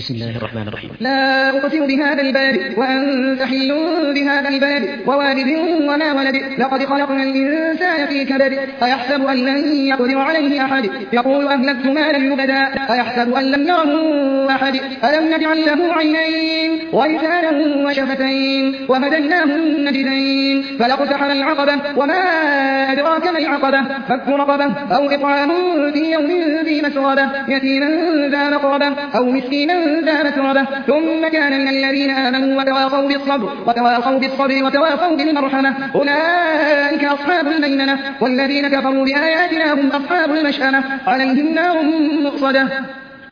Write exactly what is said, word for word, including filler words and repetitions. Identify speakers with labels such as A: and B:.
A: بسم الله الرحمن الرحيم.
B: لا أقسم بهذا البلد وأنت حل بهذا البلد ووالد وما ولد لقد خلقنا الإنسان في كبد أيحسب أن لن يقدر عليه أحد يقول أهلكت مالا لبدا أيحسب أن لم يره أحد ألم نجعل له عينين ولسانا وشفتين وهديناه النجدين فلاقتحم العقبة وما أدراك ما العقبة فك رقبة أو إطعام في يوم ذي مسغبة يتيما ذا مقربة أو مسكينا ذا مسربة ثم كان من الذين آمنوا وتواصوا بالصبر وتواصوا بالصبر وتواصوا بالمرحمة أولئك أصحاب الميمنة والذين كفروا بآياتنا هم أصحاب المشأمة عليهم نار مؤصدة.